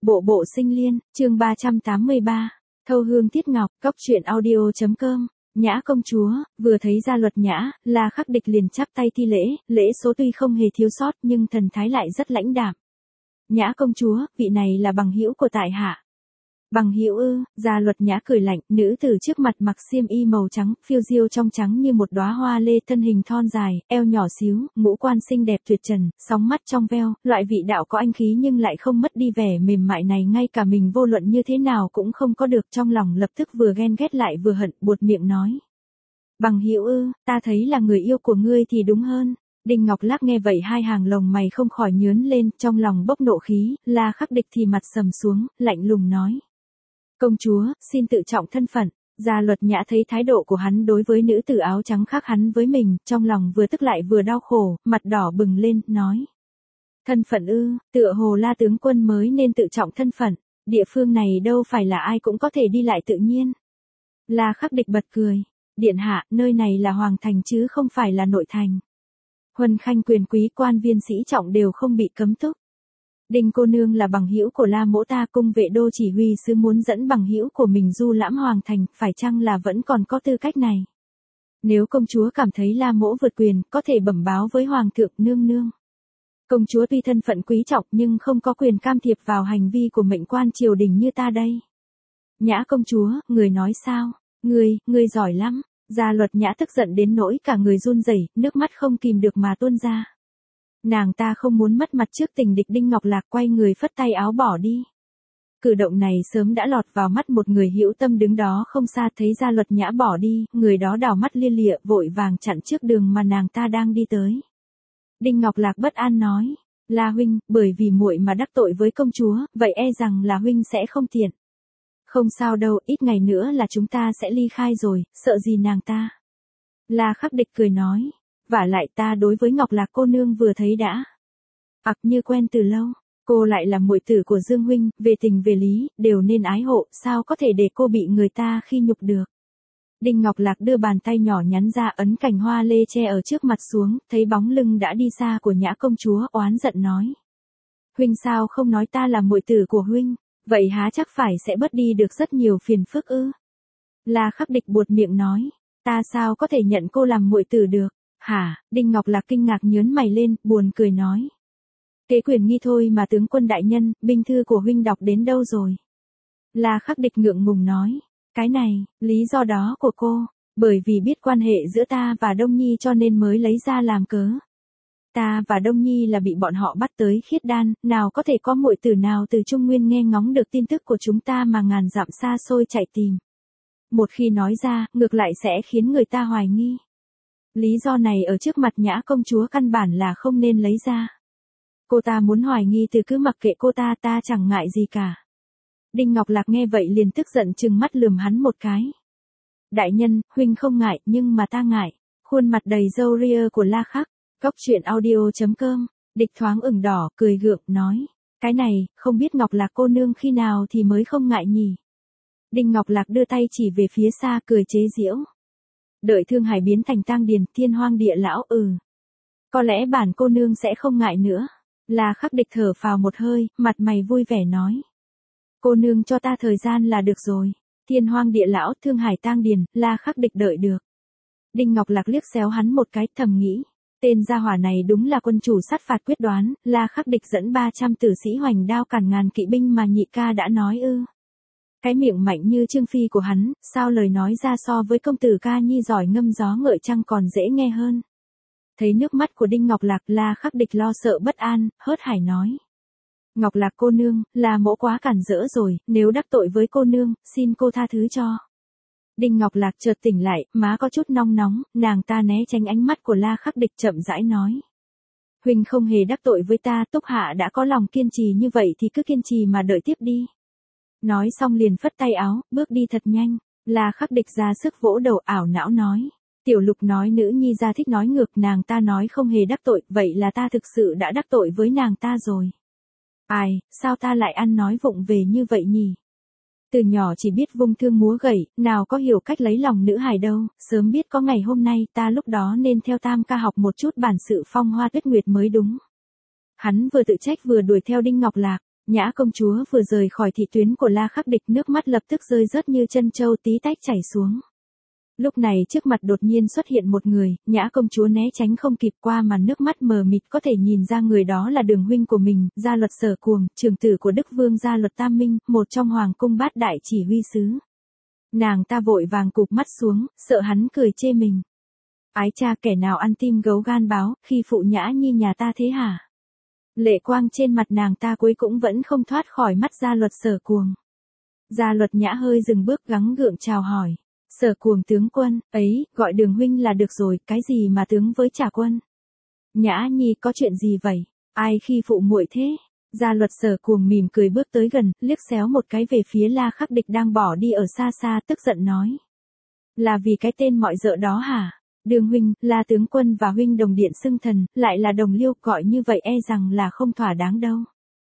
Bộ bộ sinh liên, chương 383, thâu hương tiết ngọc, góc truyện audio.com. Nhã công chúa, vừa thấy Gia Luật Nhã, La Khắc Địch liền chắp tay thi lễ, lễ số tuy không hề thiếu sót nhưng thần thái lại rất lãnh đạm. Nhã công chúa, vị này là bằng hữu của tại hạ. Bằng hữu ư? Gia Luật Nhã cười lạnh, nữ tử trước mặt mặc xiêm y màu trắng, phiêu diêu trong trắng như một đóa hoa lê, thân hình thon dài, eo nhỏ xíu, ngũ quan xinh đẹp tuyệt trần, sóng mắt trong veo, loại vị đạo có anh khí nhưng lại không mất đi vẻ mềm mại này, ngay cả mình vô luận như thế nào cũng không có được, trong lòng lập tức vừa ghen ghét lại vừa hận, buột miệng nói. Bằng hữu ư, ta thấy là người yêu của ngươi thì đúng hơn. Đinh Ngọc Lác nghe vậy hai hàng lồng mày không khỏi nhướng lên, trong lòng bốc nộ khí, La Khắc Địch thì mặt sầm xuống, lạnh lùng nói. Công chúa, xin tự trọng thân phận. Gia Luật Nhã thấy thái độ của hắn đối với nữ tử áo trắng khác hắn với mình, trong lòng vừa tức lại vừa đau khổ, mặt đỏ bừng lên, nói. Thân phận ư, tựa hồ La tướng quân mới nên tự trọng thân phận, địa phương này đâu phải là ai cũng có thể đi lại tự nhiên. La Khắc Địch bật cười. Điện hạ, nơi này là hoàng thành chứ không phải là nội thành. Huân khanh quyền quý quan viên sĩ trọng đều không bị cấm túc. Đinh cô nương là bằng hữu của La mỗ ta, cung vệ đô chỉ huy sứ muốn dẫn bằng hữu của mình du lãm hoàng thành, phải chăng là vẫn còn có tư cách này? Nếu công chúa cảm thấy La mỗ vượt quyền, có thể bẩm báo với hoàng thượng nương nương. Công chúa tuy thân phận quý trọng nhưng không có quyền can thiệp vào hành vi của mệnh quan triều đình như ta đây. Nhã công chúa, người nói sao? Ngươi giỏi lắm. Gia Luật Nhã tức giận đến nỗi cả người run rẩy, nước mắt không kìm được mà tuôn ra. Nàng ta không muốn mất mặt trước tình địch. Đinh Ngọc Lạc quay người phất tay áo bỏ đi. Cử động này sớm đã lọt vào mắt một người hữu tâm đứng đó không xa, thấy Gia Luật Nhã bỏ đi, người đó đảo mắt lia lịa vội vàng chặn trước đường mà nàng ta đang đi tới. Đinh Ngọc Lạc bất an nói, La huynh, bởi vì muội mà đắc tội với công chúa, vậy e rằng là huynh sẽ không tiện. Không sao đâu, ít ngày nữa là chúng ta sẽ ly khai rồi, sợ gì nàng ta. La Khắc Địch cười nói, vả lại ta đối với Ngọc Lạc cô nương vừa thấy đã như quen từ lâu, cô lại là muội tử của Dương huynh, về tình về lý, đều nên ái hộ, sao có thể để cô bị người ta khi nhục được. Đinh Ngọc Lạc đưa bàn tay nhỏ nhắn ra ấn cành hoa lê che ở trước mặt xuống, thấy bóng lưng đã đi xa của Nhã công chúa, oán giận nói. Huynh sao không nói ta là muội tử của huynh, vậy há chắc phải sẽ bớt đi được rất nhiều phiền phức ư. La Khắc Địch buột miệng nói, ta sao có thể nhận cô làm muội tử được. Hả? Đinh Ngọc Lạc kinh ngạc nhớn mày lên, buồn cười nói. Kế quyền nghi thôi mà tướng quân đại nhân, binh thư của huynh đọc đến đâu rồi? La Khắc Địch ngượng ngùng nói. Cái này, lý do đó của cô, bởi vì biết quan hệ giữa ta và Đông Nhi cho nên mới lấy ra làm cớ. Ta và Đông Nhi là bị bọn họ bắt tới Khiết Đan, nào có thể có muội tử nào từ Trung Nguyên nghe ngóng được tin tức của chúng ta mà ngàn dặm xa xôi chạy tìm. Một khi nói ra, ngược lại sẽ khiến người ta hoài nghi. Lý do này ở trước mặt Nhã công chúa căn bản là không nên lấy ra. Cô ta muốn hoài nghi thì cứ mặc kệ cô ta, ta chẳng ngại gì cả. Đinh Ngọc Lạc nghe vậy liền tức giận trừng mắt lườm hắn một cái. Đại nhân, huynh không ngại, nhưng mà ta ngại. Khuôn mặt đầy râu ria của La Khắc, góc truyện audio.com, Địch thoáng ửng đỏ, cười gượng, nói. Cái này, không biết Ngọc Lạc cô nương khi nào thì mới không ngại nhỉ. Đinh Ngọc Lạc đưa tay chỉ về phía xa, cười chế giễu. Đợi Thương Hải biến thành tang điền, thiên hoang địa lão, có lẽ bản cô nương sẽ không ngại nữa. La Khắc Địch thở phào một hơi, mặt mày vui vẻ nói. Cô nương cho ta thời gian là được rồi. Thiên hoang địa lão, Thương Hải tang điền, La Khắc Địch đợi được. Đinh Ngọc Lạc liếc xéo hắn một cái, thầm nghĩ. Tên gia hỏa này đúng là quân chủ sát phạt quyết đoán, La Khắc Địch dẫn 300 tử sĩ hoành đao cản ngàn kỵ binh mà nhị ca đã nói ư. Cái miệng mạnh như Trương Phi của hắn, sao lời nói ra so với công tử ca nhi giỏi ngâm gió ngợi trăng còn dễ nghe hơn. Thấy nước mắt của Đinh Ngọc Lạc, La Khắc Địch lo sợ bất an, hớt hải nói. Ngọc Lạc cô nương, là mỗ quá cản rỡ rồi, nếu đắc tội với cô nương, xin cô tha thứ cho. Đinh Ngọc Lạc chợt tỉnh lại, má có chút nong nóng, nàng ta né tránh ánh mắt của La Khắc Địch chậm rãi nói. Huynh không hề đắc tội với ta, Túc Hạ đã có lòng kiên trì như vậy thì cứ kiên trì mà đợi tiếp đi. Nói xong liền phất tay áo, bước đi thật nhanh. La Khắc Địch ra sức vỗ đầu ảo não nói. Tiểu Lục nói nữ nhi ra thích nói ngược, nàng ta nói không hề đắc tội, vậy là ta thực sự đã đắc tội với nàng ta rồi. Ai, sao ta lại ăn nói vụng về như vậy nhỉ? Từ nhỏ chỉ biết vung thương múa gậy, nào có hiểu cách lấy lòng nữ hài đâu, sớm biết có ngày hôm nay, ta lúc đó nên theo Tam ca học một chút bản sự phong hoa tuyết nguyệt mới đúng. Hắn vừa tự trách vừa đuổi theo Đinh Ngọc Lạc. Nhã công chúa vừa rời khỏi thị tuyến của La Khắc Địch, nước mắt lập tức rơi rớt như chân trâu tí tách chảy xuống. Lúc này trước mặt đột nhiên xuất hiện một người, Nhã công chúa né tránh không kịp, qua màn nước mắt mờ mịt có thể nhìn ra người đó là Đường huynh của mình, Gia Luật Sở Cuồng, trưởng tử của Đức Vương Gia Luật Tam Minh, một trong hoàng cung bát đại chỉ huy sứ. Nàng ta vội vàng cụp mắt xuống, sợ hắn cười chê mình. Ái cha, kẻ nào ăn tim gấu gan báo, khi phụ Nhã Nhi nhà ta thế hả? Lệ quang trên mặt nàng ta cuối cũng vẫn không thoát khỏi mắt Gia Luật Sở Cuồng. Gia Luật Nhã hơi dừng bước gắng gượng chào hỏi. Sở Cuồng tướng quân, ấy, gọi Đường huynh là được rồi, cái gì mà tướng với Trà quân? Nhã Nhi có chuyện gì vậy? Ai khi phụ muội thế? Gia Luật Sở Cuồng mỉm cười bước tới gần, liếc xéo một cái về phía La Khắc Địch đang bỏ đi ở xa xa, tức giận nói. Là vì cái tên mọi dợ đó hả? Đường huynh, La tướng quân và huynh đồng điện xưng thần, lại là đồng liêu, gọi như vậy e rằng là không thỏa đáng đâu.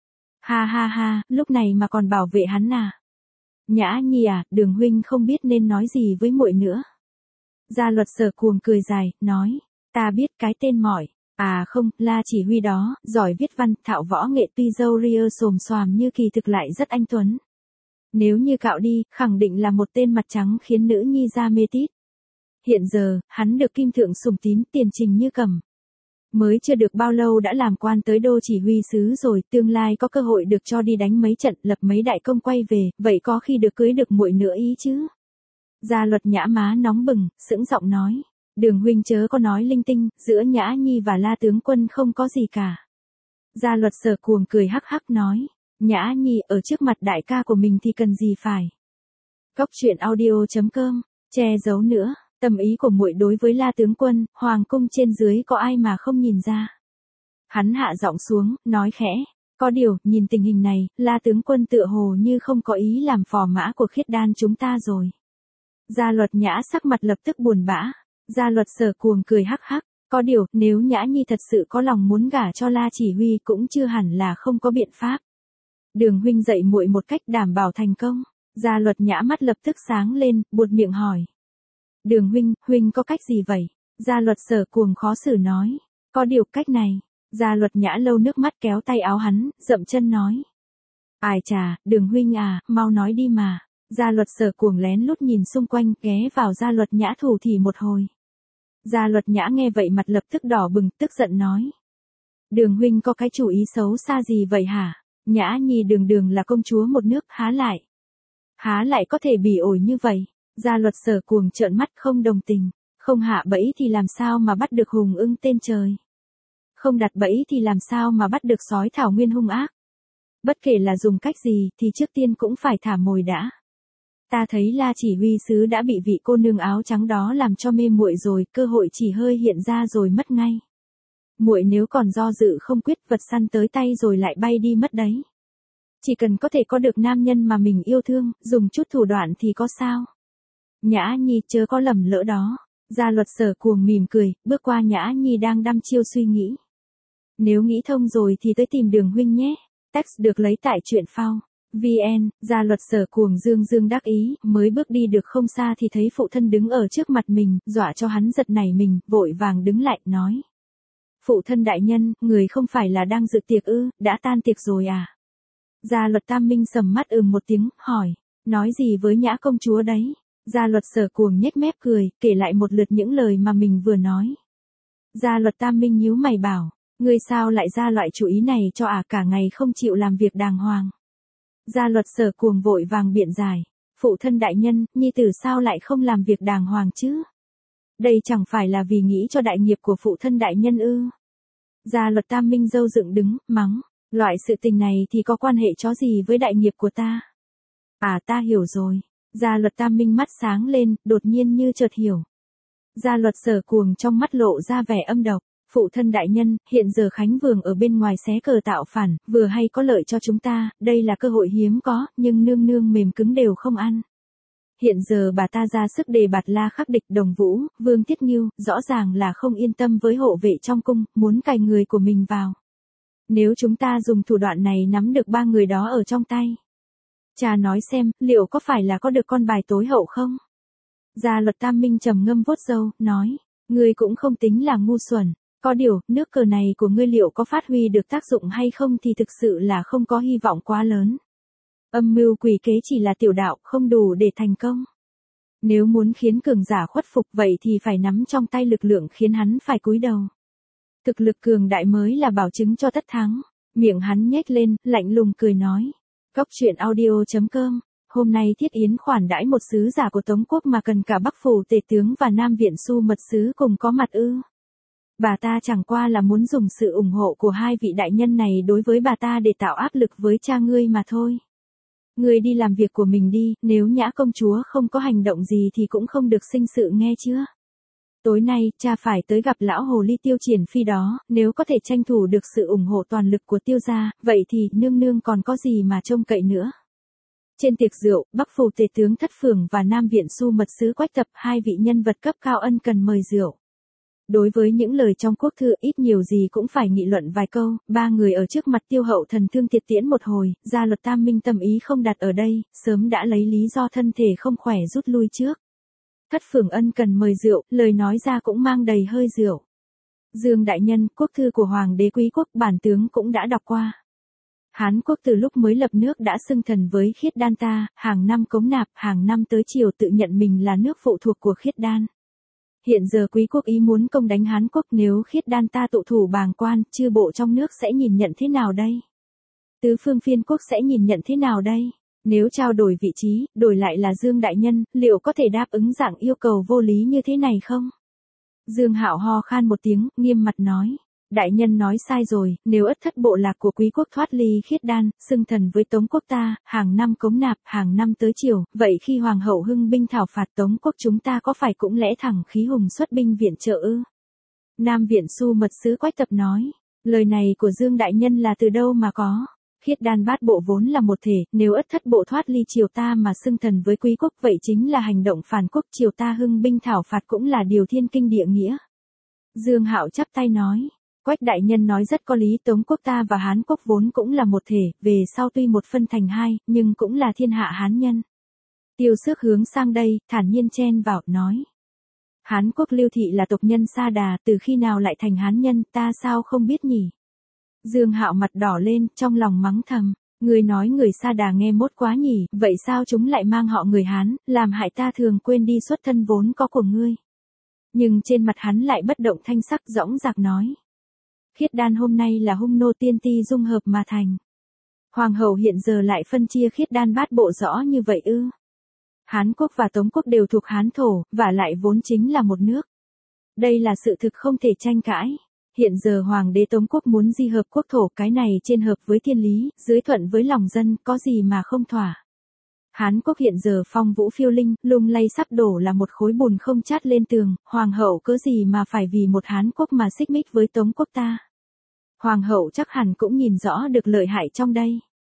Ha ha ha, lúc này mà còn bảo vệ hắn à? Nhã Nhi à, Đường huynh không biết nên nói gì với muội nữa. Gia Luật Sở Cuồng cười dài, nói, ta biết cái tên mọi. À không, La chỉ huy đó, giỏi viết văn, thạo võ nghệ, tuy râu ria xồm xoàm như kỳ thực lại rất anh tuấn. Nếu như cạo đi, khẳng định là một tên mặt trắng khiến nữ nhi ra mê tít. Hiện giờ, hắn được kim thượng sủng tín, tiền trình như cầm. Mới chưa được bao lâu đã làm quan tới đô chỉ huy sứ rồi, tương lai có cơ hội được cho đi đánh mấy trận, lập mấy đại công quay về, vậy có khi được cưới được muội nữa ý chứ. Gia Luật Nhã má nóng bừng, sững giọng nói. Đường huynh chớ có nói linh tinh, giữa Nhã Nhi và La tướng quân không có gì cả. Gia Luật Sở Cuồng cười hắc hắc nói. Nhã Nhi ở trước mặt đại ca của mình thì cần gì phải. Cóc truyện audio.com, che giấu nữa. Tâm ý của muội đối với La tướng quân, hoàng cung trên dưới có ai mà không nhìn ra. Hắn hạ giọng xuống, nói khẽ, có điều, nhìn tình hình này, La tướng quân tựa hồ như không có ý làm phò mã của Khiết Đan chúng ta rồi. Gia Luật Nhã sắc mặt lập tức buồn bã. Gia Luật Sở Cuồng cười hắc hắc, có điều, nếu Nhã Nhi thật sự có lòng muốn gả cho La chỉ huy cũng chưa hẳn là không có biện pháp. Đường huynh dạy muội một cách đảm bảo thành công. Gia Luật Nhã mắt lập tức sáng lên, buột miệng hỏi. Đường huynh, huynh có cách gì vậy? Gia Luật Sở Cuồng khó xử nói. Có điều cách này. Gia Luật Nhã lâu nước mắt kéo tay áo hắn, dậm chân nói. Ai chà, Đường huynh à, mau nói đi mà. Gia Luật Sở Cuồng lén lút nhìn xung quanh, ghé vào Gia Luật Nhã thủ thỉ một hồi. Gia Luật Nhã nghe vậy mặt lập tức đỏ bừng, tức giận nói. Đường huynh có cái chủ ý xấu xa gì vậy hả? Nhã Nhi đường đường là công chúa một nước, há lại có thể bỉ ổi như vậy? Gia Luật Sở Cuồng trợn mắt không đồng tình, không hạ bẫy thì làm sao mà bắt được hùng ưng tên trời? Không đặt bẫy thì làm sao mà bắt được sói thảo nguyên hung ác? Bất kể là dùng cách gì thì trước tiên cũng phải thả mồi đã. Ta thấy La chỉ huy sứ đã bị vị cô nương áo trắng đó làm cho mê muội rồi, cơ hội chỉ hơi hiện ra rồi mất ngay. Muội nếu còn do dự không quyết, vật săn tới tay rồi lại bay đi mất đấy. Chỉ cần có thể có được nam nhân mà mình yêu thương, dùng chút thủ đoạn thì có sao? Nhã Nhi chớ có lầm lỡ đó. Gia Luật Sở Cuồng mỉm cười, bước qua Nhã Nhi đang đăm chiêu suy nghĩ. Nếu nghĩ thông rồi thì tới tìm Đường huynh nhé. Text được lấy tại truyện phao. VN, Gia Luật Sở Cuồng dương dương đắc ý, mới bước đi được không xa thì thấy phụ thân đứng ở trước mặt mình, dọa cho hắn giật nảy mình, vội vàng đứng lại, nói. Phụ thân đại nhân, người không phải là đang dự tiệc ư, đã tan tiệc rồi à? Gia Luật Tam Minh sầm mắt một tiếng, hỏi, nói gì với Nhã công chúa đấy? Gia Luật Sở Cuồng nhếch mép cười, kể lại một lượt những lời mà mình vừa nói. Gia Luật Tam Minh nhíu mày bảo, ngươi sao lại ra loại chủ ý này cho cả ngày không chịu làm việc đàng hoàng? Gia Luật Sở Cuồng vội vàng biện giải, phụ thân đại nhân, nhi tử sao lại không làm việc đàng hoàng chứ? Đây chẳng phải là vì nghĩ cho đại nghiệp của phụ thân đại nhân ư? Gia Luật Tam Minh râu dựng đứng, mắng, loại sự tình này thì có quan hệ chó gì với đại nghiệp của ta? À, ta hiểu rồi. Gia Luật Tam Minh mắt sáng lên, đột nhiên như chợt hiểu. Gia Luật Sở Cuồng trong mắt lộ ra vẻ âm độc. Phụ thân đại nhân, hiện giờ Khánh Vương ở bên ngoài xé cờ tạo phản, vừa hay có lợi cho chúng ta, đây là cơ hội hiếm có, nhưng nương nương mềm cứng đều không ăn. Hiện giờ bà ta ra sức đề bạt La Khắc Địch, Đồng Vũ, Vương Tiết Ngưu, rõ ràng là không yên tâm với hộ vệ trong cung, muốn cài người của mình vào. Nếu chúng ta dùng thủ đoạn này nắm được 3 người đó ở trong tay. Cha nói xem, liệu có phải là có được con bài tối hậu không? Gia Luật Tam Minh trầm ngâm vuốt râu, nói, ngươi cũng không tính là ngu xuẩn. Có điều, nước cờ này của ngươi liệu có phát huy được tác dụng hay không thì thực sự là không có hy vọng quá lớn. Âm mưu quỷ kế chỉ là tiểu đạo, không đủ để thành công. Nếu muốn khiến cường giả khuất phục vậy thì phải nắm trong tay lực lượng khiến hắn phải cúi đầu. Thực lực cường đại mới là bảo chứng cho tất thắng. Miệng hắn nhếch lên, lạnh lùng cười nói. Cốc truyện audio.com. Hôm nay Thiết Yến khoản đãi một sứ giả của Tống quốc mà cần cả Bắc phủ tể tướng và Nam viện su mật sứ cùng có mặt ư? Bà ta chẳng qua là muốn dùng sự ủng hộ của hai vị đại nhân này đối với bà ta để tạo áp lực với cha ngươi mà thôi. Ngươi đi làm việc của mình đi, nếu Nhã công chúa không có hành động gì thì cũng không được sinh sự nghe chưa? Tối nay, cha phải tới gặp lão hồ ly Tiêu Triển Phi đó, nếu có thể tranh thủ được sự ủng hộ toàn lực của Tiêu gia, vậy thì nương nương còn có gì mà trông cậy nữa. Trên tiệc rượu, Bắc phủ tể tướng Thất Phường và Nam viện su mật sứ Quách Tập, hai vị nhân vật cấp cao ân cần mời rượu. Đối với những lời trong quốc thư ít nhiều gì cũng phải nghị luận vài câu, ba người ở trước mặt Tiêu hậu thần thương tiệt tiễn một hồi, gia luật Tam Minh tâm ý không đặt ở đây, sớm đã lấy lý do thân thể không khỏe rút lui trước. Thất Phường ân cần mời rượu, lời nói ra cũng mang đầy hơi rượu. Dương đại nhân, quốc thư của Hoàng đế Quý quốc bản tướng cũng đã đọc qua. Hán quốc từ lúc mới lập nước đã xưng thần với Khiết Đan ta, hàng năm cống nạp, hàng năm tới triều tự nhận mình là nước phụ thuộc của Khiết Đan. Hiện giờ Quý quốc ý muốn công đánh Hán quốc, nếu Khiết Đan ta tụ thủ bàng quan, chư bộ trong nước sẽ nhìn nhận thế nào đây? Tứ phương phiên quốc sẽ nhìn nhận thế nào đây? Nếu trao đổi vị trí, đổi lại là Dương đại nhân, liệu có thể đáp ứng dạng yêu cầu vô lý như thế này không? Dương Hạo ho khan một tiếng, nghiêm mặt nói. Đại nhân nói sai rồi, nếu ất thất bộ lạc của Quý quốc thoát ly Khiết Đan, xưng thần với Tống quốc ta, hàng năm cống nạp, hàng năm tới triều, vậy khi Hoàng hậu hưng binh thảo phạt Tống quốc chúng ta có phải cũng lẽ thẳng khí hùng xuất binh viện trợ ư? Nam viện su mật sứ Quách Tập nói, lời này của Dương đại nhân là từ đâu mà có? Khiết Đan bát bộ vốn là một thể, nếu ất thất bộ thoát ly triều ta mà xưng thần với Quý quốc vậy chính là hành động phản quốc, triều ta hưng binh thảo phạt cũng là điều thiên kinh địa nghĩa. Dương Hạo chắp tay nói. Quách đại nhân nói rất có lý, Tống quốc ta và Hán quốc vốn cũng là một thể, về sau tuy một phân thành hai, nhưng cũng là thiên hạ Hán nhân. Tiêu Xước hướng sang đây, thản nhiên chen vào, nói. Hán quốc Lưu thị là tộc nhân Sa Đà, từ khi nào lại thành Hán nhân, ta sao không biết nhỉ? Dương Hạo mặt đỏ lên, trong lòng mắng thầm. Người nói người Sa Đà nghe mốt quá nhỉ, vậy sao chúng lại mang họ người Hán, làm hại ta thường quên đi xuất thân vốn có của ngươi. Nhưng trên mặt hắn lại bất động thanh sắc, dõng dạc nói. Khiết Đan hôm nay là hung nô tiên ti dung hợp mà thành. Hoàng hậu hiện giờ lại phân chia Khiết Đan bát bộ rõ như vậy ư? Hán quốc và Tống quốc đều thuộc Hán thổ, và lại vốn chính là một nước. Đây là sự thực không thể tranh cãi. Hiện giờ Hoàng đế Tống quốc muốn di hợp quốc thổ, cái này trên hợp với thiên lý, dưới thuận với lòng dân, có gì mà không thỏa. Hán quốc hiện giờ phong vũ phiêu linh, lung lay sắp đổ là một khối bùn không chát lên tường, Hoàng hậu cớ gì mà phải vì một Hán quốc mà xích mích với Tống quốc ta. Hoàng hậu chắc hẳn cũng nhìn rõ được lợi hại trong đây.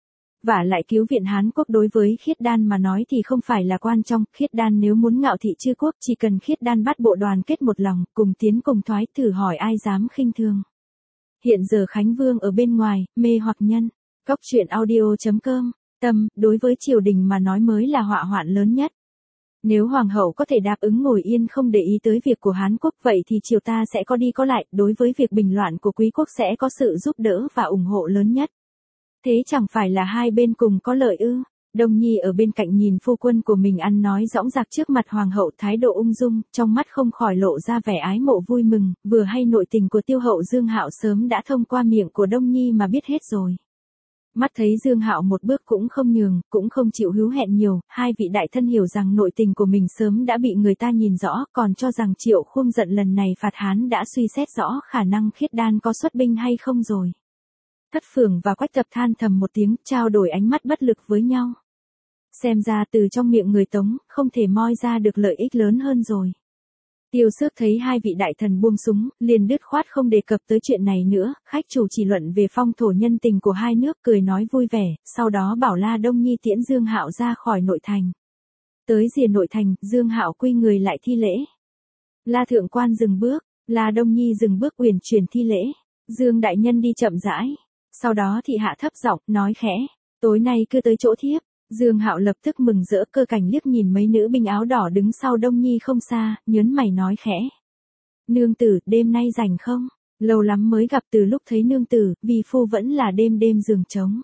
Và lại cứu viện Hán quốc đối với Khiết Đan mà nói thì không phải là quan trọng, Khiết Đan nếu muốn ngạo thị chư quốc chỉ cần Khiết Đan bắt bộ đoàn kết một lòng, cùng tiến cùng thoái, thử hỏi ai dám khinh thường. Hiện giờ Khánh Vương ở bên ngoài, mê hoặc nhân. Cốc truyện audio.com. Tâm, đối với triều đình mà nói mới là họa hoạn lớn nhất. Nếu Hoàng hậu có thể đáp ứng ngồi yên không để ý tới việc của Hán quốc vậy thì triều ta sẽ có đi có lại, đối với việc bình loạn của Quý quốc sẽ có sự giúp đỡ và ủng hộ lớn nhất. Thế chẳng phải là hai bên cùng có lợi ư? Đông Nhi ở bên cạnh nhìn phu quân của mình ăn nói dõng dạc trước mặt Hoàng hậu, thái độ ung dung, trong mắt không khỏi lộ ra vẻ ái mộ vui mừng, vừa hay nội tình của Tiêu hậu Dương Hạo sớm đã thông qua miệng của Đông Nhi mà biết hết rồi. Mắt thấy Dương Hạo một bước cũng không nhường, cũng không chịu hứa hẹn nhiều, hai vị đại thân hiểu rằng nội tình của mình sớm đã bị người ta nhìn rõ, còn cho rằng Triệu Khum giận lần này phạt Hán đã suy xét rõ khả năng Khiết Đan có xuất binh hay không rồi. Thất Phường và Quách Tập than thầm một tiếng, trao đổi ánh mắt bất lực với nhau. Xem ra từ trong miệng người Tống, không thể moi ra được lợi ích lớn hơn rồi. Tiêu Xước thấy hai vị đại thần buông súng, liền dứt khoát không đề cập tới chuyện này nữa, khách chủ chỉ luận về phong thổ nhân tình của hai nước, cười nói vui vẻ, sau đó bảo La Đông Nhi tiễn Dương Hạo ra khỏi nội thành. Tới rìa nội thành, Dương Hạo quy người lại thi lễ. La thượng quan dừng bước, La Đông Nhi dừng bước uyển chuyển thi lễ. Dương đại nhân đi chậm rãi. Sau đó thị hạ thấp giọng, nói khẽ, tối nay cứ tới chỗ thiếp. Dương Hạo lập tức mừng rỡ, cơ cảnh liếc nhìn mấy nữ binh áo đỏ đứng sau Đông Nhi không xa, nhớn mày nói khẽ. Nương tử, đêm nay rảnh không? Lâu lắm mới gặp, từ lúc thấy nương tử, vì phu vẫn là đêm đêm giường trống.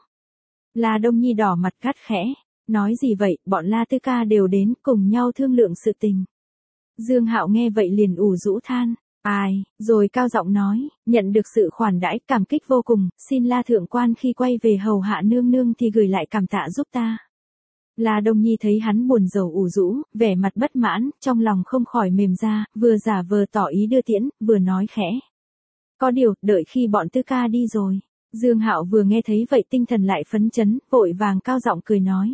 La Đông Nhi đỏ mặt gắt khẽ, nói gì vậy, bọn La Tư Ca đều đến, cùng nhau thương lượng sự tình. Dương Hạo nghe vậy liền ủ rũ than, ai, rồi cao giọng nói, nhận được sự khoản đãi cảm kích vô cùng, xin La thượng quan khi quay về hầu hạ nương nương thì gửi lại cảm tạ giúp ta. La Đông Nhi thấy hắn buồn rầu ủ rũ, vẻ mặt bất mãn, trong lòng không khỏi mềm ra, vừa giả vờ tỏ ý đưa tiễn, vừa nói khẽ. Có điều, đợi khi bọn Tư Ca đi rồi. Dương Hạo vừa nghe thấy vậy tinh thần lại phấn chấn, vội vàng cao giọng cười nói.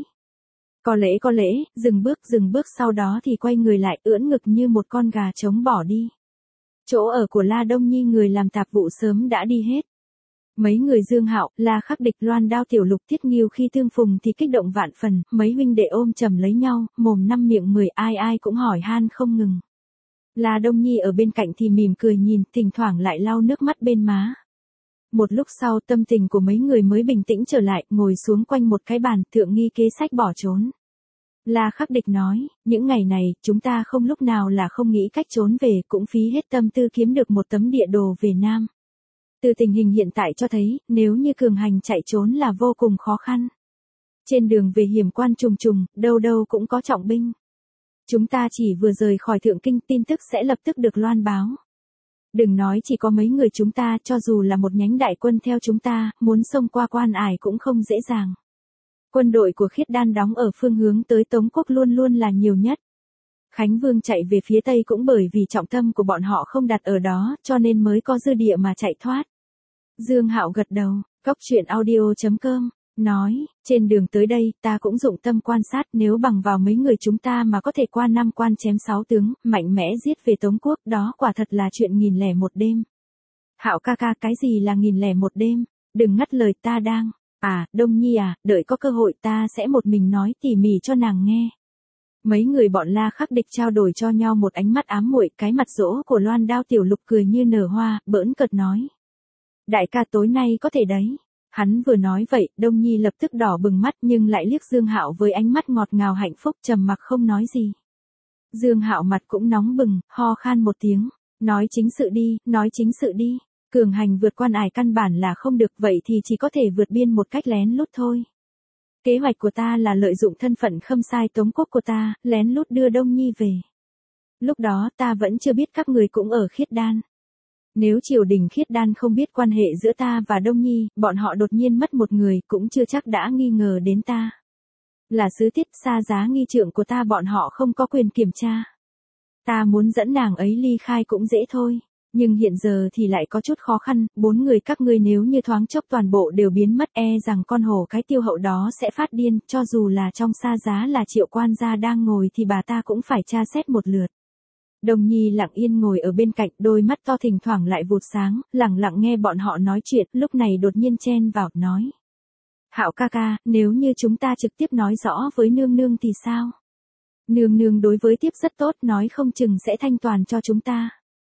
Có lẽ, dừng bước sau đó thì quay người lại ưỡn ngực như một con gà trống bỏ đi. Chỗ ở của La Đông Nhi người làm tạp vụ sớm đã đi hết. Mấy người Dương Hạo, La Khắc Địch, Loan Đao, Tiểu Lục, Tiết Nghiêu khi tương phùng thì kích động vạn phần, mấy huynh đệ ôm chầm lấy nhau, mồm năm miệng mười, ai cũng hỏi han không ngừng. La Đông Nhi ở bên cạnh thì mỉm cười nhìn, thỉnh thoảng lại lau nước mắt bên má. Một lúc sau tâm tình của mấy người mới bình tĩnh trở lại, ngồi xuống quanh một cái bàn, thượng nghi kế sách bỏ trốn. La Khắc Địch nói, những ngày này, chúng ta không lúc nào là không nghĩ cách trốn về, cũng phí hết tâm tư kiếm được một tấm địa đồ về Nam. Từ tình hình hiện tại cho thấy, nếu như cường hành chạy trốn là vô cùng khó khăn. Trên đường về hiểm quan trùng trùng, đâu đâu cũng có trọng binh. Chúng ta chỉ vừa rời khỏi Thượng Kinh, tin tức sẽ lập tức được loan báo. Đừng nói chỉ có mấy người chúng ta, cho dù là một nhánh đại quân theo chúng ta, muốn xông qua quan ải cũng không dễ dàng. Quân đội của Khiết Đan đóng ở phương hướng tới Tống Quốc luôn luôn là nhiều nhất. Khánh Vương chạy về phía Tây cũng bởi vì trọng tâm của bọn họ không đặt ở đó, cho nên mới có dư địa mà chạy thoát. Dương Hạo gật đầu, coctruyện.audio.com, nói, trên đường tới đây, ta cũng dụng tâm quan sát, nếu bằng vào mấy người chúng ta mà có thể qua 5 quan chém 6 tướng, mạnh mẽ giết về Tống Quốc, đó quả thật là chuyện 1001 đêm. Hạo ca ca, cái gì là 1001 đêm? Đừng ngắt lời ta đang. Đông Nhi đợi có cơ hội ta sẽ một mình nói tỉ mỉ cho nàng nghe. Mấy người bọn La Khắc Địch trao đổi cho nhau một ánh mắt ám muội, cái mặt dỗ của Loan Đao Tiểu Lục cười như nở hoa, bỡn cợt nói. Đại ca tối nay có thể đấy. Hắn vừa nói vậy, Đông Nhi lập tức đỏ bừng mắt nhưng lại liếc Dương Hạo với ánh mắt ngọt ngào hạnh phúc, trầm mặc không nói gì. Dương Hạo mặt cũng nóng bừng, ho khan một tiếng, nói chính sự đi. Cường hành vượt quan ải căn bản là không được, vậy thì chỉ có thể vượt biên một cách lén lút thôi. Kế hoạch của ta là lợi dụng thân phận khâm sai Tống Quốc của ta, lén lút đưa Đông Nhi về. Lúc đó ta vẫn chưa biết các người cũng ở Khiết Đan. Nếu triều đình Khiết Đan không biết quan hệ giữa ta và Đông Nhi, bọn họ đột nhiên mất một người cũng chưa chắc đã nghi ngờ đến ta. Là sứ tiết xa giá nghi trượng của ta, bọn họ không có quyền kiểm tra. Ta muốn dẫn nàng ấy ly khai cũng dễ thôi. Nhưng hiện giờ thì lại có chút khó khăn, 4 người các ngươi nếu như thoáng chốc toàn bộ đều biến mất, rằng con hổ cái Tiêu hậu đó sẽ phát điên, cho dù là trong xa giá là Triệu quan gia đang ngồi thì bà ta cũng phải tra xét một lượt. Đông Nhi lặng yên ngồi ở bên cạnh, đôi mắt to thỉnh thoảng lại vụt sáng, lặng lặng nghe bọn họ nói chuyện, lúc này đột nhiên chen vào, nói. Hạo ca ca, nếu như chúng ta trực tiếp nói rõ với nương nương thì sao? Nương nương đối với tiếp rất tốt, nói không chừng sẽ thanh toàn cho chúng ta.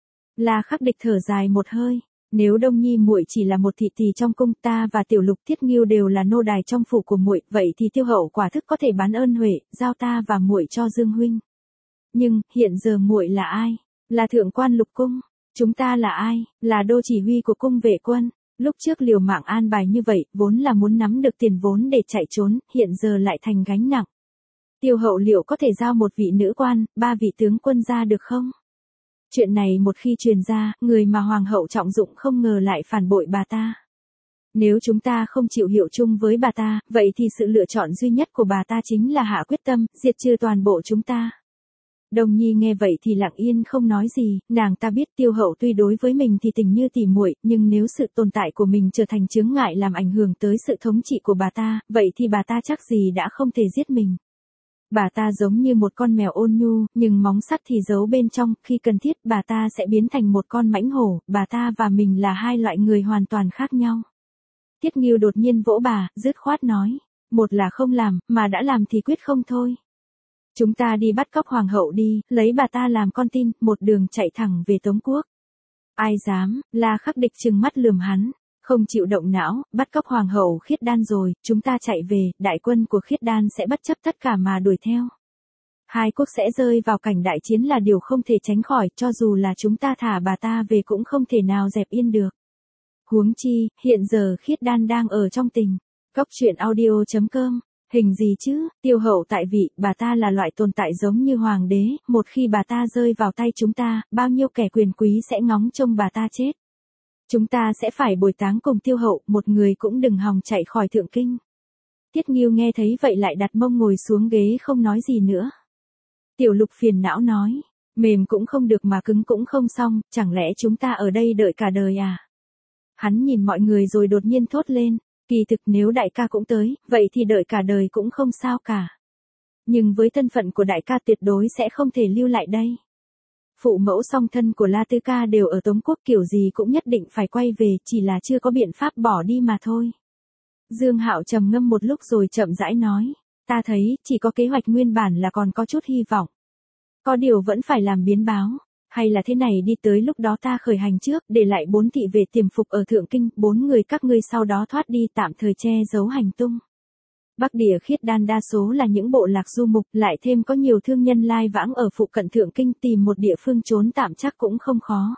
La Khắc Địch thở dài một hơi, nếu Đông Nhi muội chỉ là một thị tỳ trong cung, ta và Tiểu Lục, Tiết Nghiêu đều là nô đài trong phủ của muội, vậy thì Tiêu hậu quả thức có thể bán ơn huệ, giao ta và muội cho Dương huynh. Nhưng hiện giờ muội là ai? Là thượng quan Lục cung. Chúng ta là ai? Là đô chỉ huy của cung vệ quân. Lúc trước liều mạng an bài như vậy, vốn là muốn nắm được tiền vốn để chạy trốn, hiện giờ lại thành gánh nặng. Tiêu hậu liệu có thể giao một vị nữ quan, 3 vị tướng quân ra được không? Chuyện này một khi truyền ra, người mà hoàng hậu trọng dụng không ngờ lại phản bội bà ta. Nếu chúng ta không chịu hiệu chung với bà ta, vậy thì sự lựa chọn duy nhất của bà ta chính là hạ quyết tâm, diệt trừ toàn bộ chúng ta. Đông Nhi nghe vậy thì lặng yên không nói gì, nàng ta biết Tiêu hậu tuy đối với mình thì tình như tỉ muội, nhưng nếu sự tồn tại của mình trở thành chướng ngại làm ảnh hưởng tới sự thống trị của bà ta, vậy thì bà ta chắc gì đã không thể giết mình. Bà ta giống như một con mèo ôn nhu, nhưng móng sắt thì giấu bên trong, khi cần thiết bà ta sẽ biến thành một con mãnh hổ, bà ta và mình là hai loại người hoàn toàn khác nhau. Tiết Nghiêu đột nhiên vỗ bà, dứt khoát nói, một là không làm, mà đã làm thì quyết không thôi. Chúng ta đi bắt cóc hoàng hậu đi, lấy bà ta làm con tin, một đường chạy thẳng về Tống Quốc. Ai dám? La Khắc Địch trừng mắt lườm hắn. Không chịu động não, bắt cóc hoàng hậu Khiết Đan rồi, chúng ta chạy về, đại quân của Khiết Đan sẽ bất chấp tất cả mà đuổi theo. Hai quốc sẽ rơi vào cảnh đại chiến là điều không thể tránh khỏi, cho dù là chúng ta thả bà ta về cũng không thể nào dẹp yên được. Huống chi, hiện giờ Khiết Đan đang ở trong tình. Cốc truyện audio.com. Hình gì chứ, tiêu hậu tại vị, bà ta là loại tồn tại giống như hoàng đế, một khi bà ta rơi vào tay chúng ta, bao nhiêu kẻ quyền quý sẽ ngóng trông bà ta chết. Chúng ta sẽ phải bồi táng cùng tiêu hậu, một người cũng đừng hòng chạy khỏi thượng kinh. Tiết Nghiêu nghe thấy vậy lại đặt mông ngồi xuống ghế không nói gì nữa. Tiểu Lục phiền não nói, mềm cũng không được mà cứng cũng không xong, chẳng lẽ chúng ta ở đây đợi cả đời à? Hắn nhìn mọi người rồi đột nhiên thốt lên, kỳ thực nếu đại ca cũng tới, vậy thì đợi cả đời cũng không sao cả. Nhưng với thân phận của đại ca tuyệt đối sẽ không thể lưu lại đây. Phụ mẫu song thân của La Tư Ca đều ở Tống Quốc, kiểu gì cũng nhất định phải quay về, chỉ là chưa có biện pháp bỏ đi mà thôi. Dương Hạo trầm ngâm một lúc rồi chậm rãi nói, ta thấy, chỉ có kế hoạch nguyên bản là còn có chút hy vọng. Có điều vẫn phải làm biến báo, hay là thế này đi, tới lúc đó ta khởi hành trước, để lại 4 thị vệ tiềm phục ở Thượng Kinh, 4 người các ngươi sau đó thoát đi tạm thời che giấu hành tung. Bắc địa Khiết Đan đa số là những bộ lạc du mục, lại thêm có nhiều thương nhân lai vãng ở phụ cận Thượng Kinh, tìm một địa phương trốn tạm chắc cũng không khó.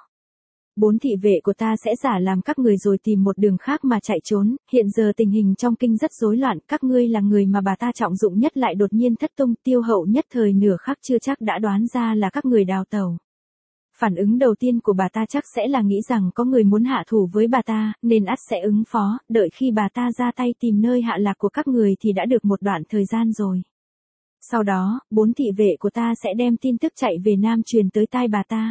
4 thị vệ của ta sẽ giả làm các người rồi tìm một đường khác mà chạy trốn, hiện giờ tình hình trong kinh rất rối loạn, các ngươi là người mà bà ta trọng dụng nhất lại đột nhiên thất tung, tiêu hậu nhất thời nửa khắc chưa chắc đã đoán ra là các người đào tẩu. Phản ứng đầu tiên của bà ta chắc sẽ là nghĩ rằng có người muốn hạ thủ với bà ta, nên ắt sẽ ứng phó, đợi khi bà ta ra tay tìm nơi hạ lạc của các người thì đã được một đoạn thời gian rồi. Sau đó, 4 thị vệ của ta sẽ đem tin tức chạy về Nam truyền tới tai bà ta.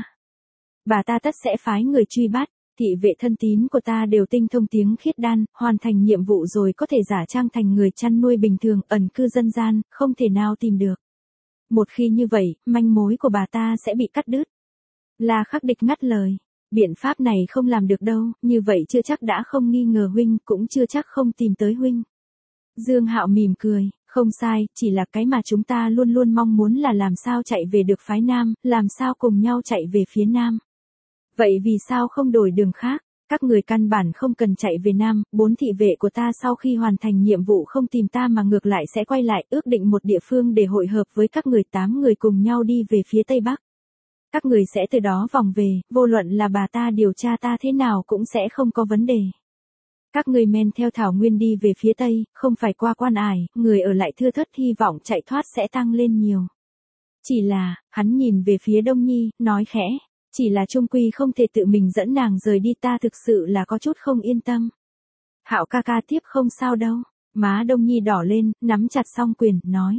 Bà ta tất sẽ phái người truy bắt, thị vệ thân tín của ta đều tinh thông tiếng Khiết Đan, hoàn thành nhiệm vụ rồi có thể giả trang thành người chăn nuôi bình thường, ẩn cư dân gian, không thể nào tìm được. Một khi như vậy, manh mối của bà ta sẽ bị cắt đứt. La Khắc Địch ngắt lời, biện pháp này không làm được đâu, như vậy chưa chắc đã không nghi ngờ huynh, cũng chưa chắc không tìm tới huynh. Dương Hạo mỉm cười, không sai, chỉ là cái mà chúng ta luôn luôn mong muốn là làm sao chạy về được phái Nam, làm sao cùng nhau chạy về phía Nam. Vậy vì sao không đổi đường khác? Các người căn bản không cần chạy về Nam, 4 thị vệ của ta sau khi hoàn thành nhiệm vụ không tìm ta mà ngược lại sẽ quay lại, ước định một địa phương để hội hợp với các người, 8 người cùng nhau đi về phía Tây Bắc. Các người sẽ từ đó vòng về, vô luận là bà ta điều tra ta thế nào cũng sẽ không có vấn đề. Các người men theo thảo nguyên đi về phía Tây, không phải qua Quan Ải, người ở lại thưa thớt, hy vọng chạy thoát sẽ tăng lên nhiều. Chỉ là, hắn nhìn về phía Đông Nhi, nói khẽ, chỉ là trung quy không thể tự mình dẫn nàng rời đi, ta thực sự là có chút không yên tâm. Hạo ca ca tiếp không sao đâu, má Đông Nhi đỏ lên, nắm chặt song quyền, nói.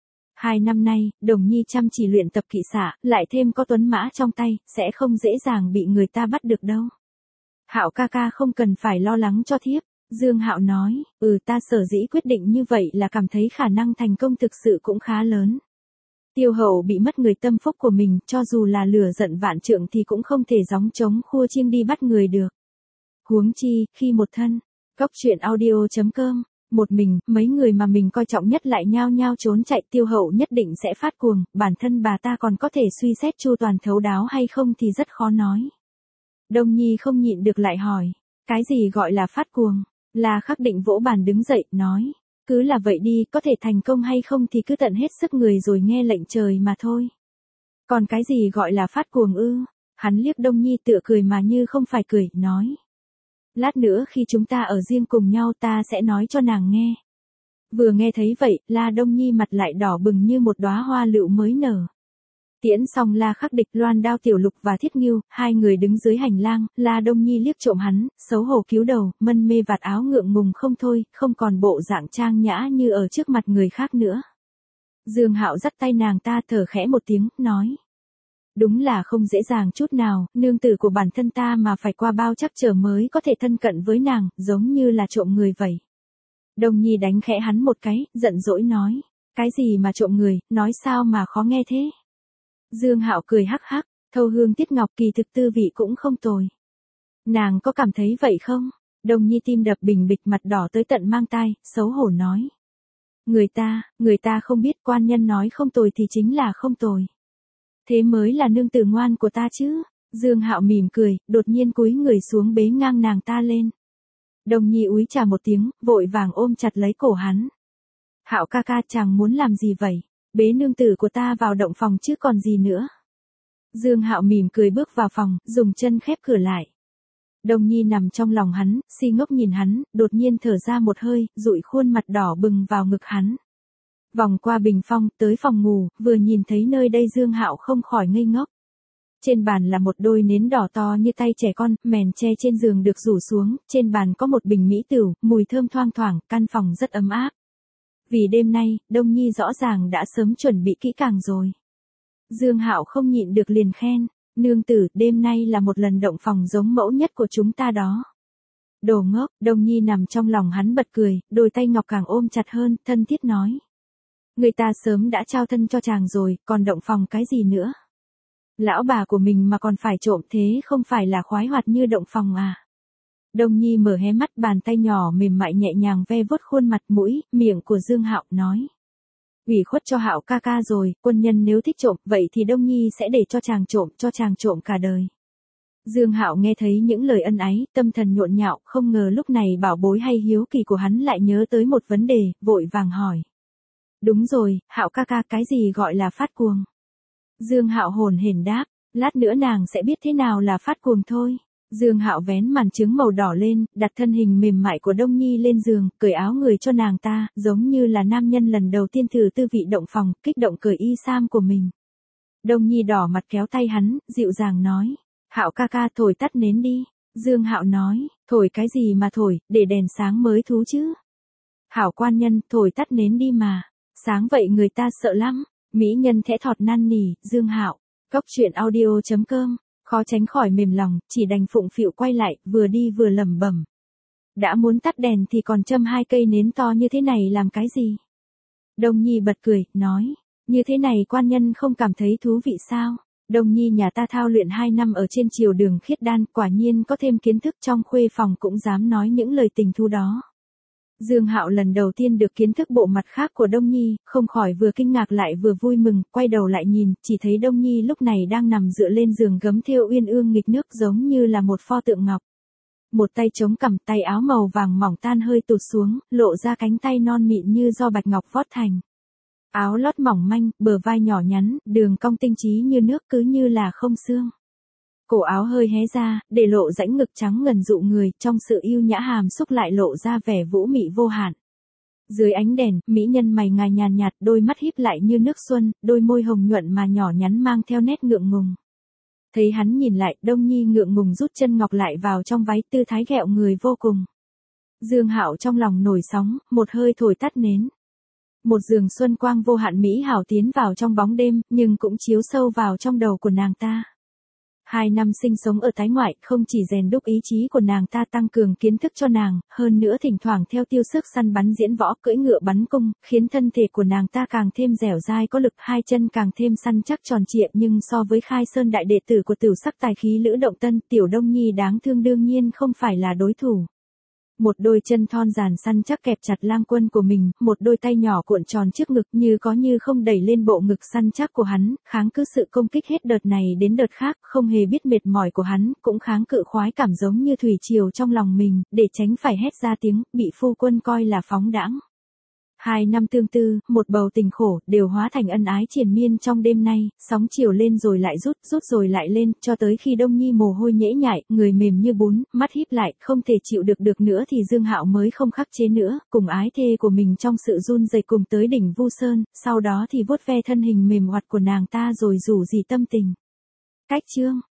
2 năm nay, Đồng Nhi chăm chỉ luyện tập kỵ xạ, lại thêm có tuấn mã trong tay, sẽ không dễ dàng bị người ta bắt được đâu. Hạo ca ca không cần phải lo lắng cho thiếp, Dương Hạo nói, ta sở dĩ quyết định như vậy là cảm thấy khả năng thành công thực sự cũng khá lớn. Tiêu hậu bị mất người tâm phúc của mình, cho dù là lửa giận vạn trượng thì cũng không thể gióng trống khua chiêng đi bắt người được. Huống chi, khi một thân, Cốc truyện audio.com, một mình, mấy người mà mình coi trọng nhất lại nhao nhao trốn chạy, tiêu hậu nhất định sẽ phát cuồng, bản thân bà ta còn có thể suy xét chu toàn thấu đáo hay không thì rất khó nói. Đông Nhi không nhịn được lại hỏi, cái gì gọi là phát cuồng? La Khắc Định vỗ bàn đứng dậy, nói, cứ là vậy đi, có thể thành công hay không thì cứ tận hết sức người rồi nghe lệnh trời mà thôi. Còn cái gì gọi là phát cuồng ư? Hắn liếc Đông Nhi tựa cười mà như không phải cười, nói. Lát nữa khi chúng ta ở riêng cùng nhau ta sẽ nói cho nàng nghe. Vừa nghe thấy vậy, La Đông Nhi mặt lại đỏ bừng như một đóa hoa lựu mới nở. Tiễn xong La Khắc Địch, Loan Đao, Tiểu Lục và Thiết Nghiêu, hai người đứng dưới hành lang, La Đông Nhi liếc trộm hắn, xấu hổ cúi đầu, mân mê vạt áo ngượng ngùng không thôi, không còn bộ dạng trang nhã như ở trước mặt người khác nữa. Dương Hạo dắt tay nàng ta, thở khẽ một tiếng, nói. Đúng là không dễ dàng chút nào, nương tử của bản thân ta mà phải qua bao trắc trở mới có thể thân cận với nàng, giống như là trộm người vậy. Đông Nhi đánh khẽ hắn một cái, giận dỗi nói, cái gì mà trộm người, nói sao mà khó nghe thế. Dương Hạo cười hắc hắc, Thâu Hương Tiết Ngọc kỳ thực tư vị cũng không tồi. Nàng có cảm thấy vậy không? Đông Nhi tim đập bình bịch, mặt đỏ tới tận mang tai, xấu hổ nói. Người ta không biết, quan nhân nói không tồi thì chính là không tồi. Thế mới là nương tử ngoan của ta chứ. Dương Hạo mỉm cười, đột nhiên cúi người xuống bế ngang nàng ta lên. Đông Nhi úi chà một tiếng, vội vàng ôm chặt lấy cổ hắn. Hạo ca ca, chàng muốn làm gì vậy? Bế nương tử của ta vào động phòng chứ còn gì nữa. Dương Hạo mỉm cười bước vào phòng, dùng chân khép cửa lại. Đông Nhi nằm trong lòng hắn, si ngốc nhìn hắn, đột nhiên thở ra một hơi, dụi khuôn mặt đỏ bừng vào ngực hắn. Vòng qua bình phong, tới phòng ngủ, vừa nhìn thấy nơi đây Dương Hạo không khỏi ngây ngốc. Trên bàn là một đôi nến đỏ to như tay trẻ con, mền che trên giường được rủ xuống, trên bàn có một bình mỹ tửu, mùi thơm thoang thoảng, căn phòng rất ấm áp. Vì đêm nay, Đông Nhi rõ ràng đã sớm chuẩn bị kỹ càng rồi. Dương Hạo không nhịn được liền khen, nương tử, đêm nay là một lần động phòng giống mẫu nhất của chúng ta đó. Đồ ngốc, Đông Nhi nằm trong lòng hắn bật cười, đôi tay ngọc càng ôm chặt hơn, thân thiết nói. Người ta sớm đã trao thân cho chàng rồi, còn động phòng cái gì nữa? Lão bà của mình mà còn phải trộm thế không phải là khoái hoạt như động phòng à? Đông Nhi mở hé mắt, bàn tay nhỏ mềm mại nhẹ nhàng ve vuốt khuôn mặt mũi, miệng của Dương Hạo nói. Ủy khuất cho Hạo ca ca rồi, quân nhân nếu thích trộm, vậy thì Đông Nhi sẽ để cho chàng trộm cả đời. Dương Hạo nghe thấy những lời ân ái, tâm thần nhộn nhạo, không ngờ lúc này bảo bối hay hiếu kỳ của hắn lại nhớ tới một vấn đề, vội vàng hỏi. Đúng rồi, Hạo ca ca, cái gì gọi là phát cuồng? Dương Hạo hồn hển đáp, lát nữa nàng sẽ biết thế nào là phát cuồng thôi. Dương Hạo vén màn trứng màu đỏ lên, đặt thân hình mềm mại của Đông Nhi lên giường, cởi áo người cho nàng ta, giống như là nam nhân lần đầu tiên thử tư vị động phòng, kích động cởi y sam của mình. Đông Nhi đỏ mặt kéo tay hắn, dịu dàng nói, Hạo ca ca, thổi tắt nến đi. Dương Hạo nói, thổi cái gì mà thổi, để đèn sáng mới thú chứ. Hảo quan nhân, thổi tắt nến đi mà, sáng vậy người ta sợ lắm. Mỹ nhân thẽ thọt năn nỉ, Dương Hạo. Cốc truyện audio.com, khó tránh khỏi mềm lòng, chỉ đành phụng phịu quay lại, vừa đi vừa lẩm bẩm. Đã muốn tắt đèn thì còn châm 2 cây nến to như thế này làm cái gì? Đông Nhi bật cười, nói, như thế này quan nhân không cảm thấy thú vị sao? Đông Nhi nhà ta thao luyện 2 năm ở trên triều đường khiết đan, quả nhiên có thêm kiến thức, trong khuê phòng cũng dám nói những lời tình thú đó. Dương Hạo lần đầu tiên được kiến thức bộ mặt khác của Đông Nhi, không khỏi vừa kinh ngạc lại vừa vui mừng, quay đầu lại nhìn, chỉ thấy Đông Nhi lúc này đang nằm dựa lên giường gấm thêu uyên ương nghịch nước giống như là một pho tượng ngọc. Một tay chống cằm, tay áo màu vàng mỏng tan hơi tụt xuống, lộ ra cánh tay non mịn như do bạch ngọc vót thành. Áo lót mỏng manh, bờ vai nhỏ nhắn, đường cong tinh trí như nước cứ như là không xương. Cổ áo hơi hé ra, để lộ rãnh ngực trắng ngần dụ người, trong sự yêu nhã hàm xúc lại lộ ra vẻ vũ mị vô hạn. Dưới ánh đèn, mỹ nhân mày ngài nhàn nhạt, đôi mắt híp lại như nước xuân, đôi môi hồng nhuận mà nhỏ nhắn mang theo nét ngượng ngùng. Thấy hắn nhìn lại, Đông Nhi ngượng ngùng rút chân ngọc lại vào trong váy, tư thái ghẹo người vô cùng. Dương Hạo trong lòng nổi sóng, một hơi thổi tắt nến. Một giường xuân quang vô hạn mỹ hảo tiến vào trong bóng đêm, nhưng cũng chiếu sâu vào trong đầu của nàng ta. 2 năm sinh sống ở Thái Ngoại không chỉ rèn đúc ý chí của nàng ta, tăng cường kiến thức cho nàng, hơn nữa thỉnh thoảng theo tiêu sức săn bắn diễn võ, cưỡi ngựa bắn cung, khiến thân thể của nàng ta càng thêm dẻo dai có lực, 2 chân càng thêm săn chắc tròn trịa, nhưng so với Khai Sơn đại đệ tử của Tửu Sắc tài khí Lữ Động Tân, Tiểu Đông Nhi đáng thương đương nhiên không phải là đối thủ. Một đôi chân thon dài săn chắc kẹp chặt lang quân của mình, một đôi tay nhỏ cuộn tròn trước ngực như có như không đẩy lên bộ ngực săn chắc của hắn, kháng cự sự công kích hết đợt này đến đợt khác, không hề biết mệt mỏi của hắn, cũng kháng cự khoái cảm giống như thủy triều trong lòng mình, để tránh phải hét ra tiếng, bị phu quân coi là phóng đãng. 2 năm tương tư, một bầu tình khổ, đều hóa thành ân ái triền miên trong đêm nay, sóng chiều lên rồi lại rút rồi lại lên, cho tới khi Đông Nhi mồ hôi nhễ nhại, người mềm như bún, mắt híp lại, không thể chịu được nữa thì Dương Hạo mới không khắc chế nữa, cùng ái thê của mình trong sự run rẩy cùng tới đỉnh Vu Sơn, sau đó thì vuốt ve thân hình mềm oặt của nàng ta rồi rủ rỉ tâm tình. Cách chương